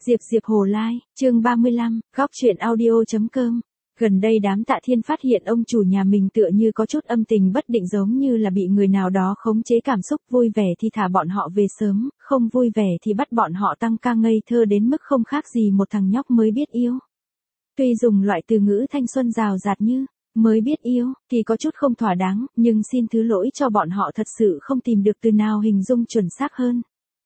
Diệp Hồ Lai, chương 35, góc truyện audio.com. Gần đây đám Tạ Thiên phát hiện ông chủ nhà mình tựa như có chút âm tình bất định, giống như là bị người nào đó khống chế cảm xúc, vui vẻ thì thả bọn họ về sớm, không vui vẻ thì bắt bọn họ tăng ca ngây thơ đến mức không khác gì một thằng nhóc mới biết yêu. Tuy dùng loại từ ngữ thanh xuân rào rạt như mới biết yêu thì có chút không thỏa đáng, nhưng xin thứ lỗi cho bọn họ thật sự không tìm được từ nào hình dung chuẩn xác hơn.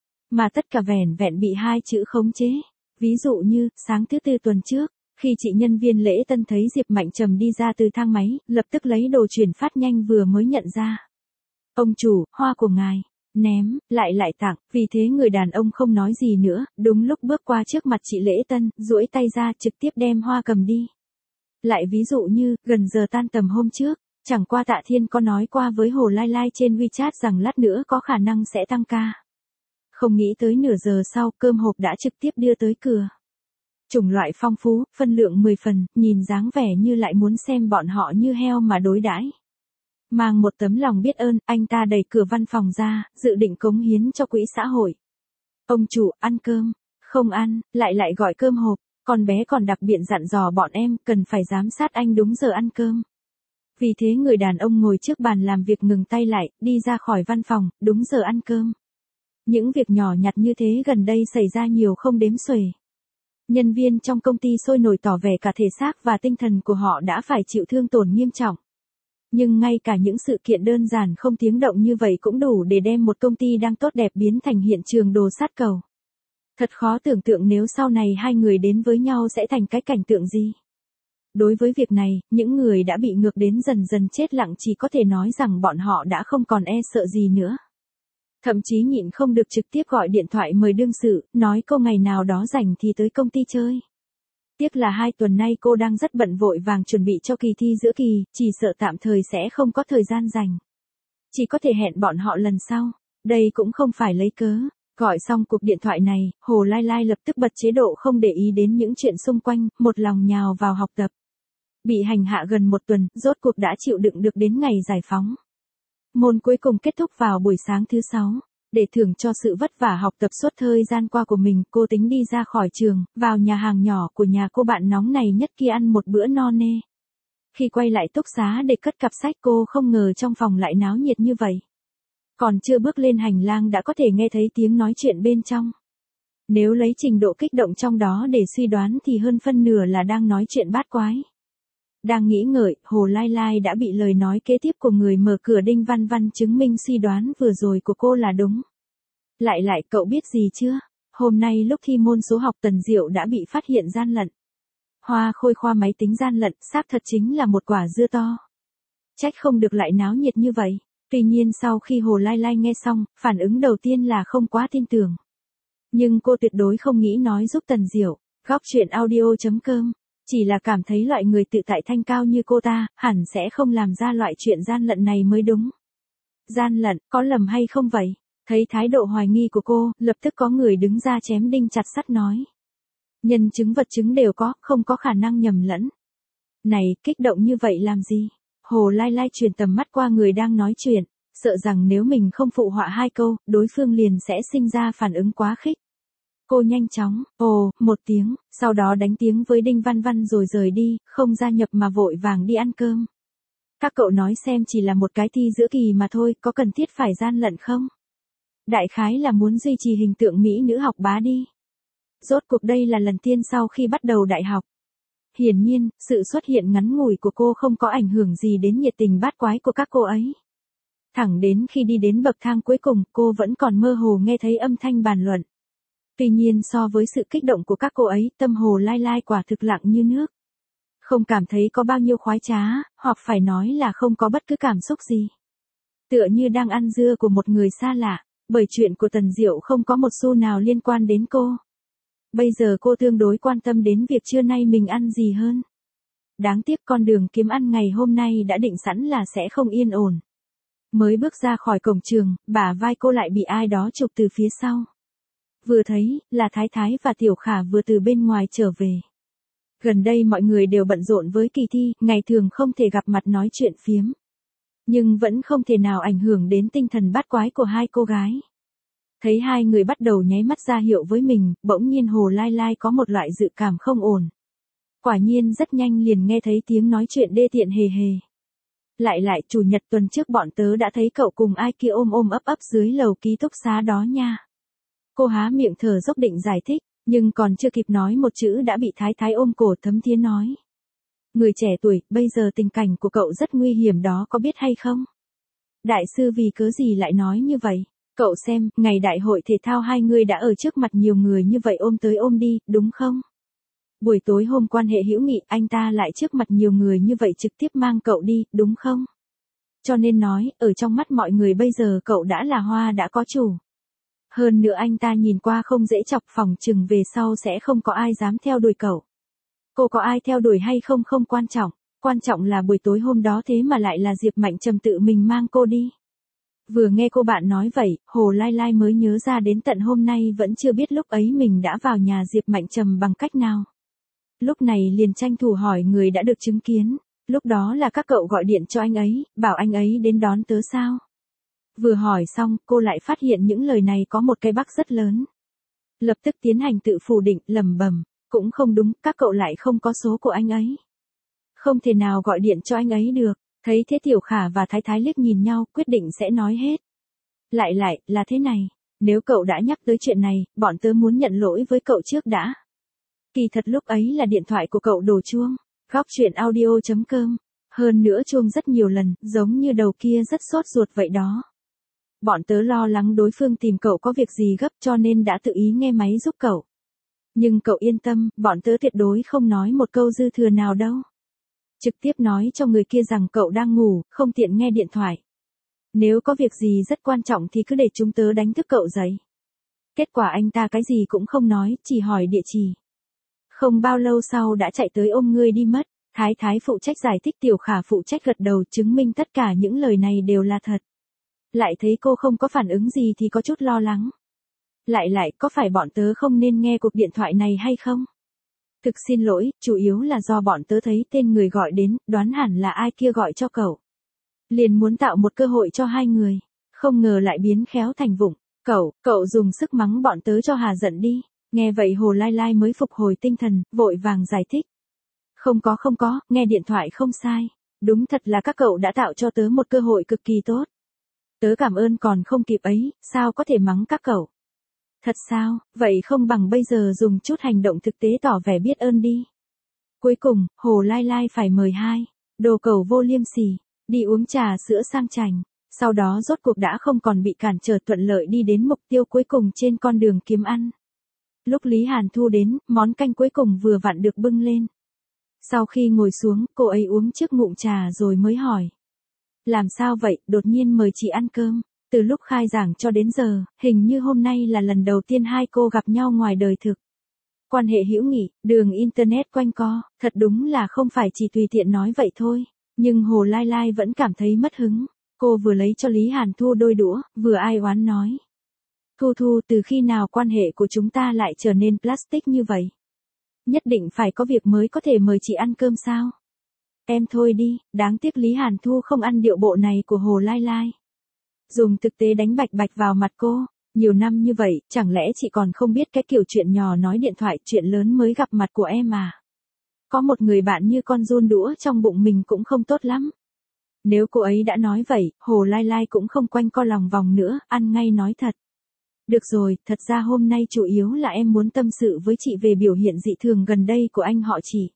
Mà tất cả vẻn vẹn bị hai chữ khống chế. Ví dụ như, sáng thứ Tư tuần trước, khi chị nhân viên lễ tân thấy Diệp Mạnh Trầm đi ra từ thang máy, lập tức lấy đồ chuyển phát nhanh vừa mới nhận ra. Ông chủ, hoa của ngài, ném, lại tặng, vì thế người đàn ông không nói gì nữa, đúng lúc bước qua trước mặt chị lễ tân, duỗi tay ra trực tiếp đem hoa cầm đi. Lại ví dụ như, gần giờ tan tầm hôm trước, chẳng qua Tạ Thiên có nói qua với Hồ Lai Lai trên WeChat rằng lát nữa có khả năng sẽ tăng ca. Không nghĩ tới nửa giờ sau, cơm hộp đã trực tiếp đưa tới cửa. Chủng loại phong phú, phân lượng 10 phần, nhìn dáng vẻ như lại muốn xem bọn họ như heo mà đối đãi. Mang một tấm lòng biết ơn, anh ta đẩy cửa văn phòng ra, dự định cống hiến cho quỹ xã hội. Ông chủ, ăn cơm. Không ăn, lại gọi cơm hộp. Con bé còn đặc biệt dặn dò bọn em, cần phải giám sát anh đúng giờ ăn cơm. Vì thế người đàn ông ngồi trước bàn làm việc ngừng tay lại, đi ra khỏi văn phòng, đúng giờ ăn cơm. Những việc nhỏ nhặt như thế gần đây xảy ra nhiều không đếm xuể. Nhân viên trong công ty sôi nổi tỏ vẻ cả thể xác và tinh thần của họ đã phải chịu thương tổn nghiêm trọng. Nhưng ngay cả những sự kiện đơn giản không tiếng động như vậy cũng đủ để đem một công ty đang tốt đẹp biến thành hiện trường đồ sát cầu. Thật khó tưởng tượng nếu sau này hai người đến với nhau sẽ thành cái cảnh tượng gì. Đối với việc này, những người đã bị ngược đến dần dần chết lặng chỉ có thể nói rằng bọn họ đã không còn e sợ gì nữa. Thậm chí nhịn không được trực tiếp gọi điện thoại mời đương sự, nói cô ngày nào đó rảnh thì tới công ty chơi. Tiếc là 2 tuần nay cô đang rất bận vội vàng chuẩn bị cho kỳ thi giữa kỳ, chỉ sợ tạm thời sẽ không có thời gian rảnh. Chỉ có thể hẹn bọn họ lần sau, đây cũng không phải lấy cớ. Gọi xong cuộc điện thoại này, Hồ Lai Lai lập tức bật chế độ không để ý đến những chuyện xung quanh, một lòng nhào vào học tập. Bị hành hạ gần 1 tuần, rốt cuộc đã chịu đựng được đến ngày giải phóng. Môn cuối cùng kết thúc vào buổi sáng thứ 6. Để thưởng cho sự vất vả học tập suốt thời gian qua của mình, cô tính đi ra khỏi trường, vào nhà hàng nhỏ của nhà cô bạn nóng này nhất kia ăn một bữa no nê. Khi quay lại túc xá để cất cặp sách, cô không ngờ trong phòng lại náo nhiệt như vậy. Còn chưa bước lên hành lang đã có thể nghe thấy tiếng nói chuyện bên trong. Nếu lấy trình độ kích động trong đó để suy đoán thì hơn phân nửa là đang nói chuyện bát quái. Đang nghĩ ngợi, Hồ Lai Lai đã bị lời nói kế tiếp của người mở cửa Đinh Văn Văn chứng minh suy đoán vừa rồi của cô là đúng. Lại, cậu biết gì chưa? Hôm nay lúc thi môn số học Tần Diệu đã bị phát hiện gian lận. Hoa Khôi khoa máy tính gian lận, xác thật chính là một quả dưa to. Trách không được lại náo nhiệt như vậy. Tuy nhiên sau khi Hồ Lai Lai nghe xong, phản ứng đầu tiên là không quá tin tưởng. Nhưng cô tuyệt đối không nghĩ nói giúp Tần Diệu. Góc truyện audio.com. Chỉ là cảm thấy loại người tự tại thanh cao như cô ta, hẳn sẽ không làm ra loại chuyện gian lận này mới đúng. Gian lận, có lầm hay không vậy? Thấy thái độ hoài nghi của cô, lập tức có người đứng ra chém đinh chặt sắt nói. Nhân chứng vật chứng đều có, không có khả năng nhầm lẫn. Này, kích động như vậy làm gì? Hồ Lai Lai chuyển tầm mắt qua người đang nói chuyện, sợ rằng nếu mình không phụ họa 2 câu, đối phương liền sẽ sinh ra phản ứng quá khích. Cô nhanh chóng, một tiếng, sau đó đánh tiếng với Đinh Văn Văn rồi rời đi, không gia nhập mà vội vàng đi ăn cơm. Các cậu nói xem, chỉ là một cái thi giữa kỳ mà thôi, có cần thiết phải gian lận không? Đại khái là muốn duy trì hình tượng mỹ nữ học bá đi. Rốt cuộc đây là lần tiên sau khi bắt đầu đại học. Hiển nhiên, sự xuất hiện ngắn ngủi của cô không có ảnh hưởng gì đến nhiệt tình bát quái của các cô ấy. Thẳng đến khi đi đến bậc thang cuối cùng, cô vẫn còn mơ hồ nghe thấy âm thanh bàn luận. Tuy nhiên so với sự kích động của các cô ấy, tâm Hồ Lai Lai quả thực lặng như nước. Không cảm thấy có bao nhiêu khoái trá, hoặc phải nói là không có bất cứ cảm xúc gì. Tựa như đang ăn dưa của một người xa lạ, bởi chuyện của Tần Diệu không có một xu nào liên quan đến cô. Bây giờ cô tương đối quan tâm đến việc trưa nay mình ăn gì hơn. Đáng tiếc con đường kiếm ăn ngày hôm nay đã định sẵn là sẽ không yên ổn. Mới bước ra khỏi cổng trường, bả vai cô lại bị ai đó chụp từ phía sau. Vừa thấy, là Thái Thái và Tiểu Khả vừa từ bên ngoài trở về. Gần đây mọi người đều bận rộn với kỳ thi, ngày thường không thể gặp mặt nói chuyện phiếm. Nhưng vẫn không thể nào ảnh hưởng đến tinh thần bát quái của hai cô gái. Thấy hai người bắt đầu nháy mắt ra hiệu với mình, bỗng nhiên Hồ Lai Lai có một loại dự cảm không ổn. Quả nhiên rất nhanh liền nghe thấy tiếng nói chuyện đê tiện hề hề. Lại, chủ nhật tuần trước bọn tớ đã thấy cậu cùng ai kia ôm ôm ấp ấp dưới lầu ký túc xá đó nha. Cô há miệng thở dốc định giải thích, nhưng còn chưa kịp nói một chữ đã bị Thái Thái ôm cổ thấm thía nói. Người trẻ tuổi, bây giờ tình cảnh của cậu rất nguy hiểm đó có biết hay không? Đại sư vì cớ gì lại nói như vậy? Cậu xem, ngày đại hội thể thao hai người đã ở trước mặt nhiều người như vậy ôm tới ôm đi, đúng không? Buổi tối hôm quan hệ hữu nghị anh ta lại trước mặt nhiều người như vậy trực tiếp mang cậu đi, đúng không? Cho nên nói, ở trong mắt mọi người bây giờ cậu đã là hoa đã có chủ. Hơn nữa anh ta nhìn qua không dễ chọc, phòng chừng về sau sẽ không có ai dám theo đuổi cậu. Cô có ai theo đuổi hay không không quan trọng là buổi tối hôm đó thế mà lại là Diệp Mạnh Trầm tự mình mang cô đi. Vừa nghe cô bạn nói vậy, Hồ Lai Lai mới nhớ ra đến tận hôm nay vẫn chưa biết lúc ấy mình đã vào nhà Diệp Mạnh Trầm bằng cách nào. Lúc này liền tranh thủ hỏi người đã được chứng kiến, lúc đó là các cậu gọi điện cho anh ấy, bảo anh ấy đến đón tớ sao? Vừa hỏi xong, cô lại phát hiện những lời này có một cái bắc rất lớn. Lập tức tiến hành tự phủ định, lẩm bẩm, cũng không đúng, các cậu lại không có số của anh ấy. Không thể nào gọi điện cho anh ấy được. Thấy thế Tiểu Khả và Thái Thái liếc nhìn nhau, quyết định sẽ nói hết. Lại, là thế này, nếu cậu đã nhắc tới chuyện này, bọn tớ muốn nhận lỗi với cậu trước đã. Kỳ thật lúc ấy là điện thoại của cậu đổ chuông. Góc chuyện audio.com. Hơn nữa chuông rất nhiều lần, giống như đầu kia rất sốt ruột vậy đó. Bọn tớ lo lắng đối phương tìm cậu có việc gì gấp cho nên đã tự ý nghe máy giúp cậu. Nhưng cậu yên tâm, bọn tớ tuyệt đối không nói một câu dư thừa nào đâu. Trực tiếp nói cho người kia rằng cậu đang ngủ, không tiện nghe điện thoại. Nếu có việc gì rất quan trọng thì cứ để chúng tớ đánh thức cậu dậy. Kết quả anh ta cái gì cũng không nói, chỉ hỏi địa chỉ. Không bao lâu sau đã chạy tới ôm người đi mất. Thái Thái phụ trách giải thích, Tiểu Khả phụ trách gật đầu chứng minh tất cả những lời này đều là thật. Lại thấy cô không có phản ứng gì thì có chút lo lắng. Lại, có phải bọn tớ không nên nghe cuộc điện thoại này hay không? Thực xin lỗi, chủ yếu là do bọn tớ thấy tên người gọi đến, đoán hẳn là ai kia gọi cho cậu. Liền muốn tạo một cơ hội cho hai người, không ngờ lại biến khéo thành vụng. Cậu dùng sức mắng bọn tớ cho hà giận đi. Nghe vậy Hồ Lai Lai mới phục hồi tinh thần, vội vàng giải thích. Không có, nghe điện thoại không sai. Đúng thật là các cậu đã tạo cho tớ một cơ hội cực kỳ tốt. Tớ cảm ơn còn không kịp ấy, sao có thể mắng các cậu. Thật sao, vậy không bằng bây giờ dùng chút hành động thực tế tỏ vẻ biết ơn đi. Cuối cùng, Hồ Lai Lai phải mời hai đồ cẩu vô liêm sỉ, đi uống trà sữa sang chảnh. Sau đó rốt cuộc đã không còn bị cản trở, thuận lợi đi đến mục tiêu cuối cùng trên con đường kiếm ăn. Lúc Lý Hàn Thu đến, món canh cuối cùng vừa vặn được bưng lên. Sau khi ngồi xuống, cô ấy uống trước ngụm trà rồi mới hỏi. Làm sao vậy, đột nhiên mời chị ăn cơm. Từ lúc khai giảng cho đến giờ, hình như hôm nay là lần đầu tiên hai cô gặp nhau ngoài đời thực. Quan hệ hữu nghị, đường internet quanh co, thật đúng là không phải chỉ tùy tiện nói vậy thôi. Nhưng Hồ Lai Lai vẫn cảm thấy mất hứng. Cô vừa lấy cho Lý Hàn Thu đôi đũa, vừa ai oán nói. Thu, từ khi nào quan hệ của chúng ta lại trở nên plastic như vậy? Nhất định phải có việc mới có thể mời chị ăn cơm sao? Em thôi đi, đáng tiếc Lý Hàn Thu không ăn điệu bộ này của Hồ Lai Lai. Dùng thực tế đánh bạch bạch vào mặt cô. Nhiều năm như vậy, chẳng lẽ chị còn không biết cái kiểu chuyện nhỏ nói điện thoại, chuyện lớn mới gặp mặt của em à? Có một người bạn như con giun đũa trong bụng mình cũng không tốt lắm. Nếu cô ấy đã nói vậy, Hồ Lai Lai cũng không quanh co lòng vòng nữa, ăn ngay nói thật. Được rồi, thật ra hôm nay chủ yếu là em muốn tâm sự với chị về biểu hiện dị thường gần đây của anh họ chị.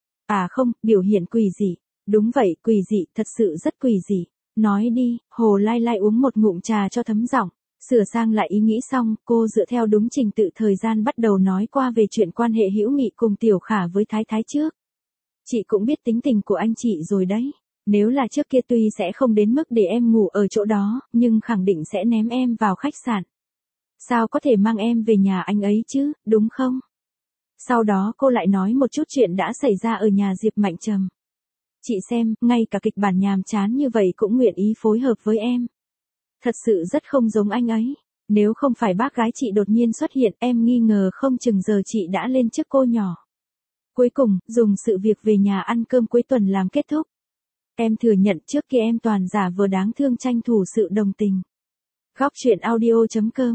À không, biểu hiện quỷ dị. Đúng vậy, quỷ dị, thật sự rất quỷ dị. Nói đi, Hồ Lai Lai uống một ngụm trà cho thấm giọng, sửa sang lại ý nghĩ xong, cô dựa theo đúng trình tự thời gian bắt đầu nói qua về chuyện quan hệ hữu nghị cùng Tiểu Khả với Thái Thái trước. Chị cũng biết tính tình của anh chị rồi đấy. Nếu là trước kia tuy sẽ không đến mức để em ngủ ở chỗ đó, nhưng khẳng định sẽ ném em vào khách sạn. Sao có thể mang em về nhà anh ấy chứ, đúng không? Sau đó cô lại nói một chút chuyện đã xảy ra ở nhà Diệp Mạnh Trầm. Chị xem, ngay cả kịch bản nhàm chán như vậy cũng nguyện ý phối hợp với em. Thật sự rất không giống anh ấy. Nếu không phải bác gái chị đột nhiên xuất hiện, em nghi ngờ không chừng giờ chị đã lên trước cô nhỏ. Cuối cùng, dùng sự việc về nhà ăn cơm cuối tuần làm kết thúc. Em thừa nhận trước kia em toàn giả vờ đáng thương tranh thủ sự đồng tình. Góc chuyện audio.com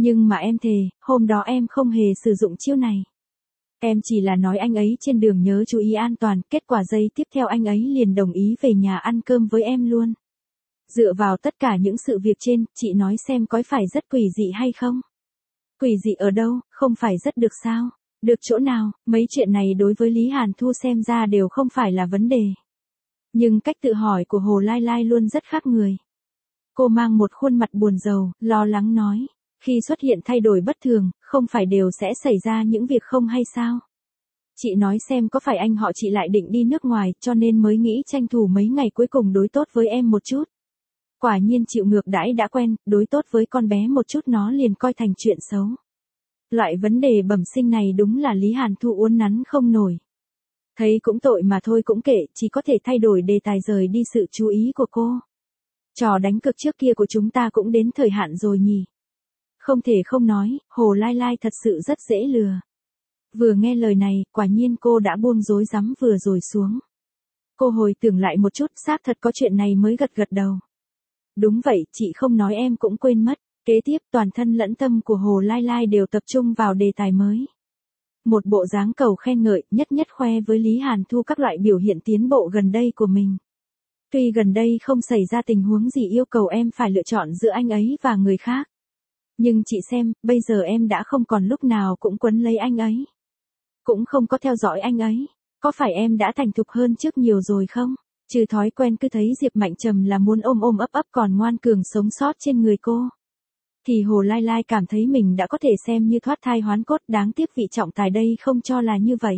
Nhưng mà em thề, hôm đó em không hề sử dụng chiêu này. Em chỉ là nói anh ấy trên đường nhớ chú ý an toàn, kết quả giây tiếp theo anh ấy liền đồng ý về nhà ăn cơm với em luôn. Dựa vào tất cả những sự việc trên, chị nói xem có phải rất quỷ dị hay không? Quỷ dị ở đâu, không phải rất được sao? Được chỗ nào, mấy chuyện này đối với Lý Hàn Thu xem ra đều không phải là vấn đề. Nhưng cách tự hỏi của Hồ Lai Lai luôn rất khác người. Cô mang một khuôn mặt buồn rầu, lo lắng nói. Khi xuất hiện thay đổi bất thường, không phải đều sẽ xảy ra những việc không hay sao? Chị nói xem có phải anh họ chị lại định đi nước ngoài cho nên mới nghĩ tranh thủ mấy ngày cuối cùng đối tốt với em một chút. Quả nhiên chịu ngược đãi đã quen, đối tốt với con bé một chút nó liền coi thành chuyện xấu. Loại vấn đề bẩm sinh này đúng là Lý Hàn Thu uốn nắn không nổi. Thấy cũng tội mà thôi cũng kệ, chỉ có thể thay đổi đề tài rời đi sự chú ý của cô. Trò đánh cược trước kia của chúng ta cũng đến thời hạn rồi nhỉ. Không thể không nói, Hồ Lai Lai thật sự rất dễ lừa. Vừa nghe lời này, quả nhiên cô đã buông rối rắm vừa rồi xuống. Cô hồi tưởng lại một chút, xác thật có chuyện này mới gật gật đầu. Đúng vậy, chị không nói em cũng quên mất. Kế tiếp toàn thân lẫn tâm của Hồ Lai Lai đều tập trung vào đề tài mới. Một bộ dáng cầu khen ngợi, nhất nhất khoe với Lý Hàn Thu các loại biểu hiện tiến bộ gần đây của mình. Tuy gần đây không xảy ra tình huống gì yêu cầu em phải lựa chọn giữa anh ấy và người khác. Nhưng chị xem, bây giờ em đã không còn lúc nào cũng quấn lấy anh ấy. Cũng không có theo dõi anh ấy. Có phải em đã thành thục hơn trước nhiều rồi không? Trừ thói quen cứ thấy Diệp Mạnh Trầm là muốn ôm ôm ấp ấp còn ngoan cường sống sót trên người cô. Thì Hồ Lai Lai cảm thấy mình đã có thể xem như thoát thai hoán cốt, đáng tiếc vị trọng tài đây không cho là như vậy.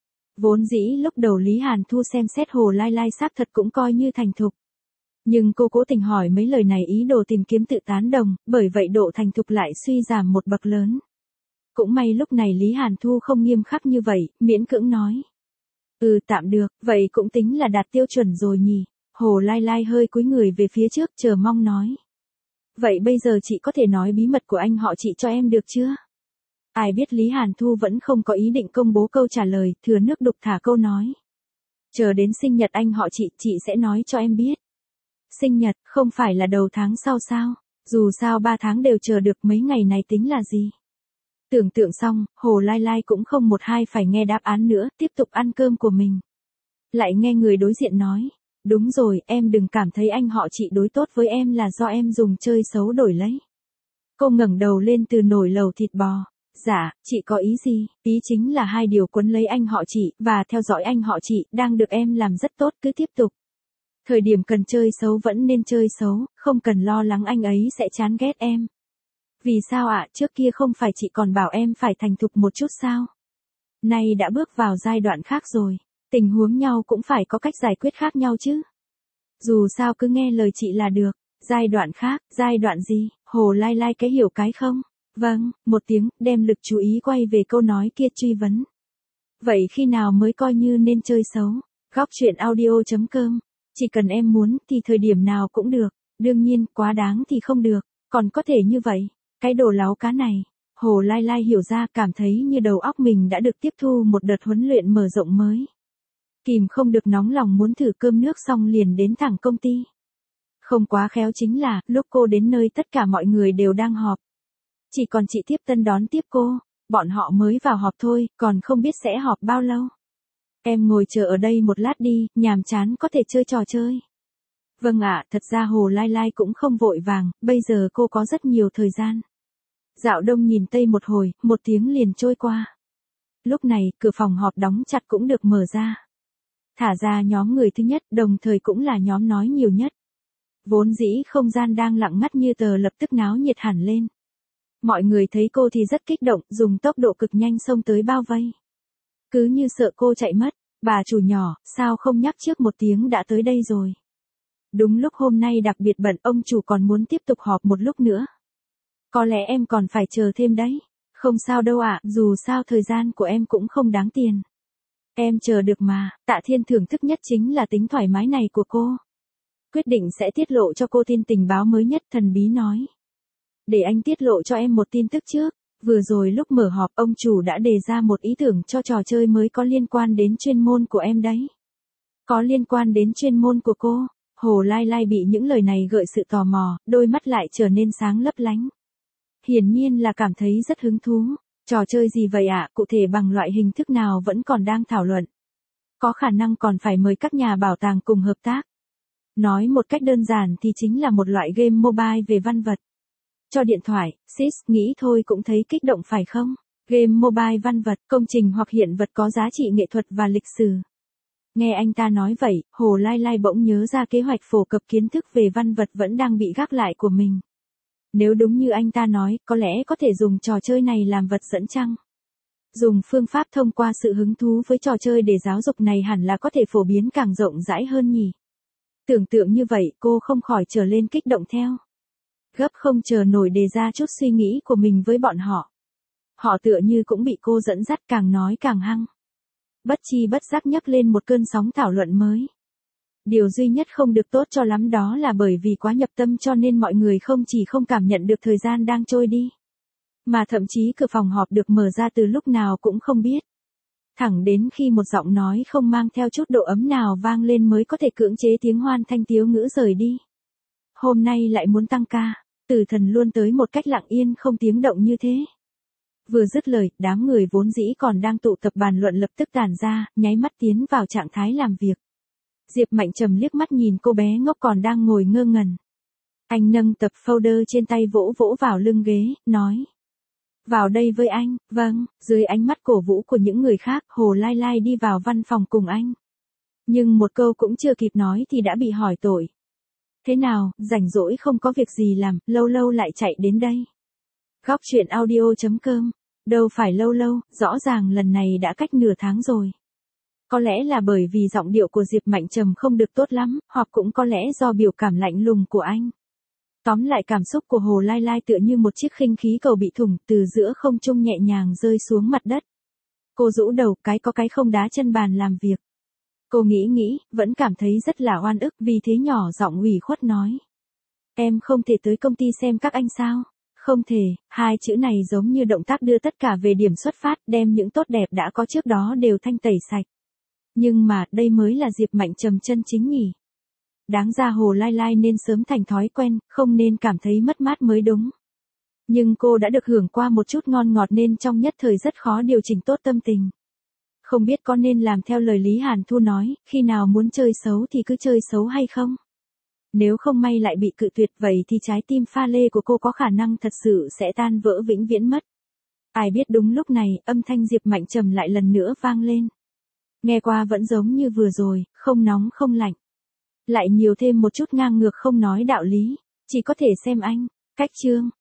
Vốn dĩ lúc đầu Lý Hàn Thu xem xét Hồ Lai Lai xác thật cũng coi như thành thục. Nhưng cô cố tình hỏi mấy lời này ý đồ tìm kiếm tự tán đồng, bởi vậy độ thành thục lại suy giảm một bậc lớn. Cũng may lúc này Lý Hàn Thu không nghiêm khắc như vậy, miễn cưỡng nói. Tạm được, vậy cũng tính là đạt tiêu chuẩn rồi nhỉ. Hồ Lai Lai hơi cúi người về phía trước chờ mong nói. Vậy bây giờ chị có thể nói bí mật của anh họ chị cho em được chưa? Ai biết Lý Hàn Thu vẫn không có ý định công bố câu trả lời, thừa nước đục thả câu nói. Chờ đến sinh nhật anh họ chị sẽ nói cho em biết. Sinh nhật, không phải là đầu tháng sau sao? Dù sao 3 tháng đều chờ được, mấy ngày này tính là gì? Tưởng tượng xong, Hồ Lai Lai cũng không một hai phải nghe đáp án nữa, tiếp tục ăn cơm của mình. Lại nghe người đối diện nói. Đúng rồi, em đừng cảm thấy anh họ chị đối tốt với em là do em dùng chơi xấu đổi lấy. Cô ngẩng đầu lên từ nồi lẩu thịt bò. Dạ, chị có ý gì? Ý chính là hai điều quấn lấy anh họ chị, và theo dõi anh họ chị, đang được em làm rất tốt, cứ tiếp tục. Thời điểm cần chơi xấu vẫn nên chơi xấu, không cần lo lắng anh ấy sẽ chán ghét em. Vì sao ạ, trước kia không phải chị còn bảo em phải thành thục một chút sao? Nay đã bước vào giai đoạn khác rồi. Tình huống nhau cũng phải có cách giải quyết khác nhau chứ. Dù sao cứ nghe lời chị là được. Giai đoạn khác, giai đoạn gì? Hồ Lai Lai cái hiểu cái không? Vâng, một tiếng, đem lực chú ý quay về câu nói kia truy vấn. Vậy khi nào mới coi như nên chơi xấu? Góc truyện audio.com. Chỉ cần em muốn thì thời điểm nào cũng được. Đương nhiên, quá đáng thì không được. Còn có thể như vậy. Cái đồ láo cá này. Hồ Lai Lai hiểu ra, cảm thấy như đầu óc mình đã được tiếp thu một đợt huấn luyện mở rộng mới. Kìm không được nóng lòng muốn thử cơm nước xong liền đến thẳng công ty. Không quá khéo chính là, lúc cô đến nơi tất cả mọi người đều đang họp. Chỉ còn chị Tiếp Tân đón tiếp cô, bọn họ mới vào họp thôi, còn không biết sẽ họp bao lâu. Em ngồi chờ ở đây một lát đi, nhàm chán có thể chơi trò chơi. Vâng ạ, thật ra Hồ Lai Lai cũng không vội vàng, bây giờ cô có rất nhiều thời gian. Dạo đông nhìn tây một hồi, một tiếng liền trôi qua. Lúc này, cửa phòng họp đóng chặt cũng được mở ra. Thả ra nhóm người thứ nhất, đồng thời cũng là nhóm nói nhiều nhất. Vốn dĩ không gian đang lặng ngắt như tờ lập tức náo nhiệt hẳn lên. Mọi người thấy cô thì rất kích động, dùng tốc độ cực nhanh xông tới bao vây. Cứ như sợ cô chạy mất, bà chủ nhỏ, sao không nhắc trước một tiếng đã tới đây rồi. Đúng lúc hôm nay đặc biệt bận, ông chủ còn muốn tiếp tục họp một lúc nữa. Có lẽ em còn phải chờ thêm đấy. Không sao đâu ạ, dù sao thời gian của em cũng không đáng tiền. Em chờ được mà. Tạ Thiên thưởng thức nhất chính là tính thoải mái này của cô. Quyết định sẽ tiết lộ cho cô tin tình báo mới nhất, thần bí nói. Để anh tiết lộ cho em một tin tức trước. Vừa rồi lúc mở họp, ông chủ đã đề ra một ý tưởng cho trò chơi mới có liên quan đến chuyên môn của em đấy. Có liên quan đến chuyên môn của cô. Hồ Lai Lai bị những lời này gợi sự tò mò, đôi mắt lại trở nên sáng lấp lánh. Hiển nhiên là cảm thấy rất hứng thú. Trò chơi gì vậy ạ, cụ thể bằng loại hình thức nào vẫn còn đang thảo luận. Có khả năng còn phải mời các nhà bảo tàng cùng hợp tác. Nói một cách đơn giản thì chính là một loại game mobile về văn vật. Cho điện thoại, sis, nghĩ thôi cũng thấy kích động phải không? Game mobile văn vật, công trình hoặc hiện vật có giá trị nghệ thuật và lịch sử. Nghe anh ta nói vậy, Hồ Lai Lai bỗng nhớ ra kế hoạch phổ cập kiến thức về văn vật vẫn đang bị gác lại của mình. Nếu đúng như anh ta nói, có lẽ có thể dùng trò chơi này làm vật dẫn chăng? Dùng phương pháp thông qua sự hứng thú với trò chơi để giáo dục này hẳn là có thể phổ biến càng rộng rãi hơn nhỉ? Tưởng tượng như vậy, cô không khỏi trở lên kích động theo. Gấp không chờ nổi đề ra chút suy nghĩ của mình với bọn họ. Họ tựa như cũng bị cô dẫn dắt càng nói càng hăng. Bất chi bất giác nhấc lên một cơn sóng thảo luận mới. Điều duy nhất không được tốt cho lắm đó là bởi vì quá nhập tâm cho nên mọi người không chỉ không cảm nhận được thời gian đang trôi đi. Mà thậm chí cửa phòng họp được mở ra từ lúc nào cũng không biết. Thẳng đến khi một giọng nói không mang theo chút độ ấm nào vang lên mới có thể cưỡng chế tiếng hoan thanh tiếu ngữ rời đi. Hôm nay lại muốn tăng ca, Tử Thần luôn tới một cách lặng yên không tiếng động như thế. Vừa dứt lời, đám người vốn dĩ còn đang tụ tập bàn luận lập tức tản ra, nháy mắt tiến vào trạng thái làm việc. Diệp Mạnh Trầm liếc mắt nhìn cô bé ngốc còn đang ngồi ngơ ngẩn. Anh nâng tập folder trên tay vỗ vỗ vào lưng ghế, nói. Vào đây với anh, vâng, dưới ánh mắt cổ vũ của những người khác, Hồ Lai Lai đi vào văn phòng cùng anh. Nhưng một câu cũng chưa kịp nói thì đã bị hỏi tội. Thế nào, rảnh rỗi không có việc gì làm, lâu lâu lại chạy đến đây. Góc chuyện audio.com, đâu phải lâu lâu, rõ ràng lần này đã cách nửa tháng rồi. Có lẽ là bởi vì giọng điệu của Diệp Mạnh Trầm không được tốt lắm, hoặc cũng có lẽ do biểu cảm lạnh lùng của anh. Tóm lại cảm xúc của Hồ Lai Lai tựa như một chiếc khinh khí cầu bị thủng từ giữa không trung nhẹ nhàng rơi xuống mặt đất. Cô rũ đầu, cái có cái không đá chân bàn làm việc. Cô nghĩ, vẫn cảm thấy rất là oan ức vì thế nhỏ giọng ủy khuất nói. Em không thể tới công ty xem các anh sao? Không thể, hai chữ này giống như động tác đưa tất cả về điểm xuất phát, đem những tốt đẹp đã có trước đó đều thanh tẩy sạch. Nhưng mà, đây mới là Diệp Mạnh Trầm chân chính nhỉ. Đáng ra Hồ Lai Lai nên sớm thành thói quen, không nên cảm thấy mất mát mới đúng. Nhưng cô đã được hưởng qua một chút ngon ngọt nên trong nhất thời rất khó điều chỉnh tốt tâm tình. Không biết có nên làm theo lời Lý Hàn Thu nói, khi nào muốn chơi xấu thì cứ chơi xấu hay không? Nếu không may lại bị cự tuyệt vậy thì trái tim pha lê của cô có khả năng thật sự sẽ tan vỡ vĩnh viễn mất. Ai biết đúng lúc này, âm thanh Diệp Mạnh Trầm lại lần nữa vang lên. Nghe qua vẫn giống như vừa rồi, không nóng không lạnh. Lại nhiều thêm một chút ngang ngược không nói đạo lý, chỉ có thể xem anh. Cách chương.